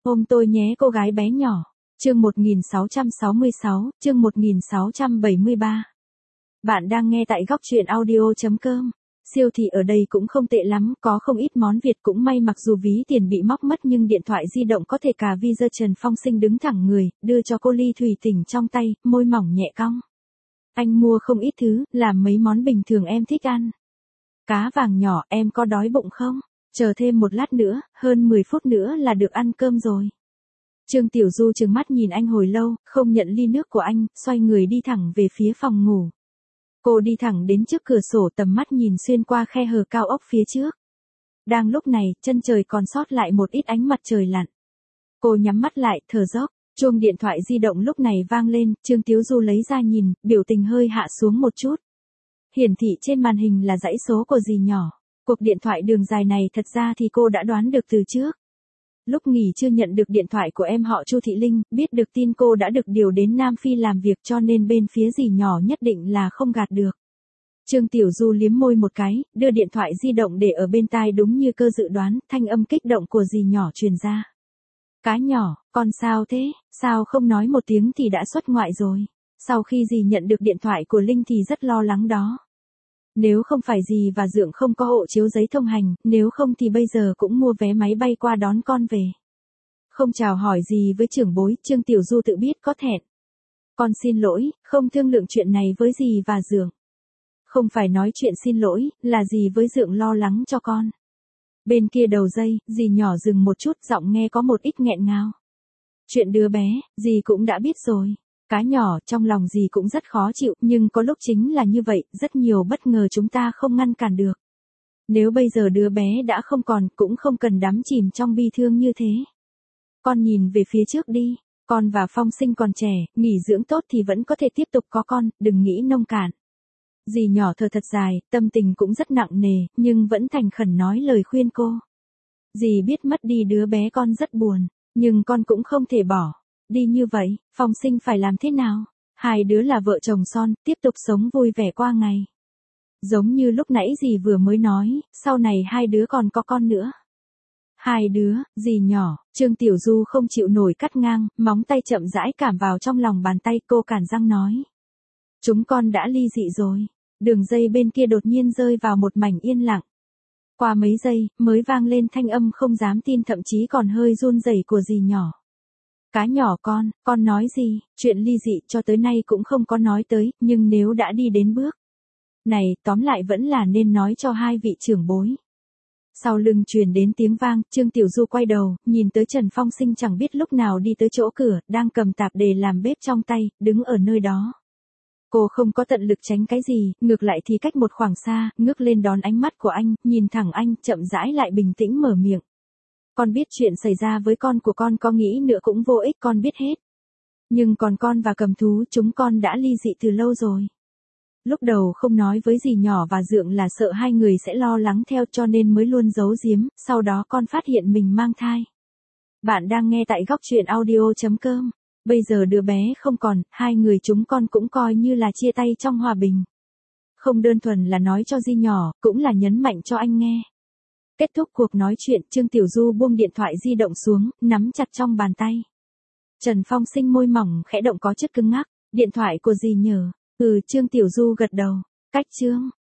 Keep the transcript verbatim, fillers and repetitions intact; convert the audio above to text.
Ôm tôi nhé cô gái bé nhỏ. Chương một nghìn sáu trăm sáu mươi sáu, chương một nghìn sáu trăm bảy mươi ba. Bạn đang nghe tại góc truyện audio.com. Siêu thị ở đây cũng không tệ lắm, có không ít món Việt cũng may, mặc dù ví tiền bị móc mất nhưng điện thoại di động có thể cà Visa. Trần Phong Sinh đứng thẳng người, đưa cho cô ly thủy tinh trong tay, môi mỏng nhẹ cong. Anh mua không ít thứ, làm mấy món bình thường em thích ăn. Cá vàng nhỏ, em có đói bụng không? Chờ thêm một lát nữa, hơn mười phút nữa là được ăn cơm rồi. Trương Tiểu Du trừng mắt nhìn anh hồi lâu, không nhận ly nước của anh, xoay người đi thẳng về phía phòng ngủ. Cô đi thẳng đến trước cửa sổ, tầm mắt nhìn xuyên qua khe hở cao ốc phía trước. Đang lúc này, chân trời còn sót lại một ít ánh mặt trời lặn. Cô nhắm mắt lại, thở dốc. Chuông điện thoại di động lúc này vang lên, Trương Tiểu Du lấy ra nhìn, biểu tình hơi hạ xuống một chút. Hiển thị trên màn hình là dãy số của dì nhỏ. Cuộc điện thoại đường dài này thật ra thì cô đã đoán được từ trước. Lúc nghỉ chưa nhận được điện thoại của em họ Chu Thị Linh, biết được tin cô đã được điều đến Nam Phi làm việc, cho nên bên phía dì nhỏ nhất định là không gạt được. Trương Tiểu Du liếm môi một cái, đưa điện thoại di động để ở bên tai, đúng như cơ dự đoán, thanh âm kích động của dì nhỏ truyền ra. Cá nhỏ, con sao thế, sao không nói một tiếng thì đã xuất ngoại rồi. Sau khi dì nhận được điện thoại của Linh thì rất lo lắng đó. Nếu không phải dì và Dượng không có hộ chiếu giấy thông hành, nếu không thì bây giờ cũng mua vé máy bay qua đón con về. Không chào hỏi gì với trưởng bối, Trương Tiểu Du tự biết có thẹn. Con xin lỗi, không thương lượng chuyện này với dì và Dượng. Không phải nói chuyện xin lỗi, là dì với Dượng lo lắng cho con. Bên kia đầu dây, dì nhỏ dừng một chút, giọng nghe có một ít nghẹn ngào. Chuyện đứa bé, dì cũng đã biết rồi. Cá nhỏ, trong lòng dì cũng rất khó chịu, nhưng có lúc chính là như vậy, rất nhiều bất ngờ chúng ta không ngăn cản được. Nếu bây giờ đứa bé đã không còn, cũng không cần đắm chìm trong bi thương như thế. Con nhìn về phía trước đi, con và Phong Sinh còn trẻ, nghỉ dưỡng tốt thì vẫn có thể tiếp tục có con, đừng nghĩ nông cạn. Dì nhỏ thở thật dài, tâm tình cũng rất nặng nề, nhưng vẫn thành khẩn nói lời khuyên cô. Dì biết mất đi đứa bé con rất buồn, nhưng con cũng không thể bỏ. Đi như vậy, Phong Sinh phải làm thế nào? Hai đứa là vợ chồng son, tiếp tục sống vui vẻ qua ngày. Giống như lúc nãy dì vừa mới nói, sau này hai đứa còn có con nữa. Hai đứa, dì nhỏ, Trương Tiểu Du không chịu nổi cắt ngang, móng tay chậm rãi cảm vào trong lòng bàn tay, cô cản răng nói. Chúng con đã ly dị rồi. Đường dây bên kia đột nhiên rơi vào một mảnh yên lặng. Qua mấy giây, mới vang lên thanh âm không dám tin, thậm chí còn hơi run rẩy của dì nhỏ. Cá nhỏ con, con nói gì, chuyện ly dị cho tới nay cũng không có nói tới, nhưng nếu đã đi đến bước này, tóm lại vẫn là nên nói cho hai vị trưởng bối. Sau lưng truyền đến tiếng vang, Trương Tiểu Du quay đầu, nhìn tới Trần Phong Sinh chẳng biết lúc nào đi tới chỗ cửa, đang cầm tạp dề làm bếp trong tay, đứng ở nơi đó. Cô không có tận lực tránh cái gì, ngược lại thì cách một khoảng xa, ngước lên đón ánh mắt của anh, nhìn thẳng anh, chậm rãi lại bình tĩnh mở miệng. Con biết chuyện xảy ra với con của con, có nghĩ nữa cũng vô ích, con biết hết. Nhưng còn con và Cầm Thú, chúng con đã ly dị từ lâu rồi. Lúc đầu không nói với dì nhỏ và Dượng là sợ hai người sẽ lo lắng theo, cho nên mới luôn giấu giếm, sau đó con phát hiện mình mang thai. Bạn đang nghe tại góc truyện audio.com. Bây giờ đứa bé không còn, hai người chúng con cũng coi như là chia tay trong hòa bình. Không đơn thuần là nói cho dì nhỏ, cũng là nhấn mạnh cho anh nghe. Kết thúc cuộc nói chuyện, Trương Tiểu Du buông điện thoại di động xuống, nắm chặt trong bàn tay. Trần Phong Sinh môi mỏng khẽ động có chút cứng ngắc, điện thoại của dì nhờ. Ừ, Trương Tiểu Du gật đầu. Cách chương.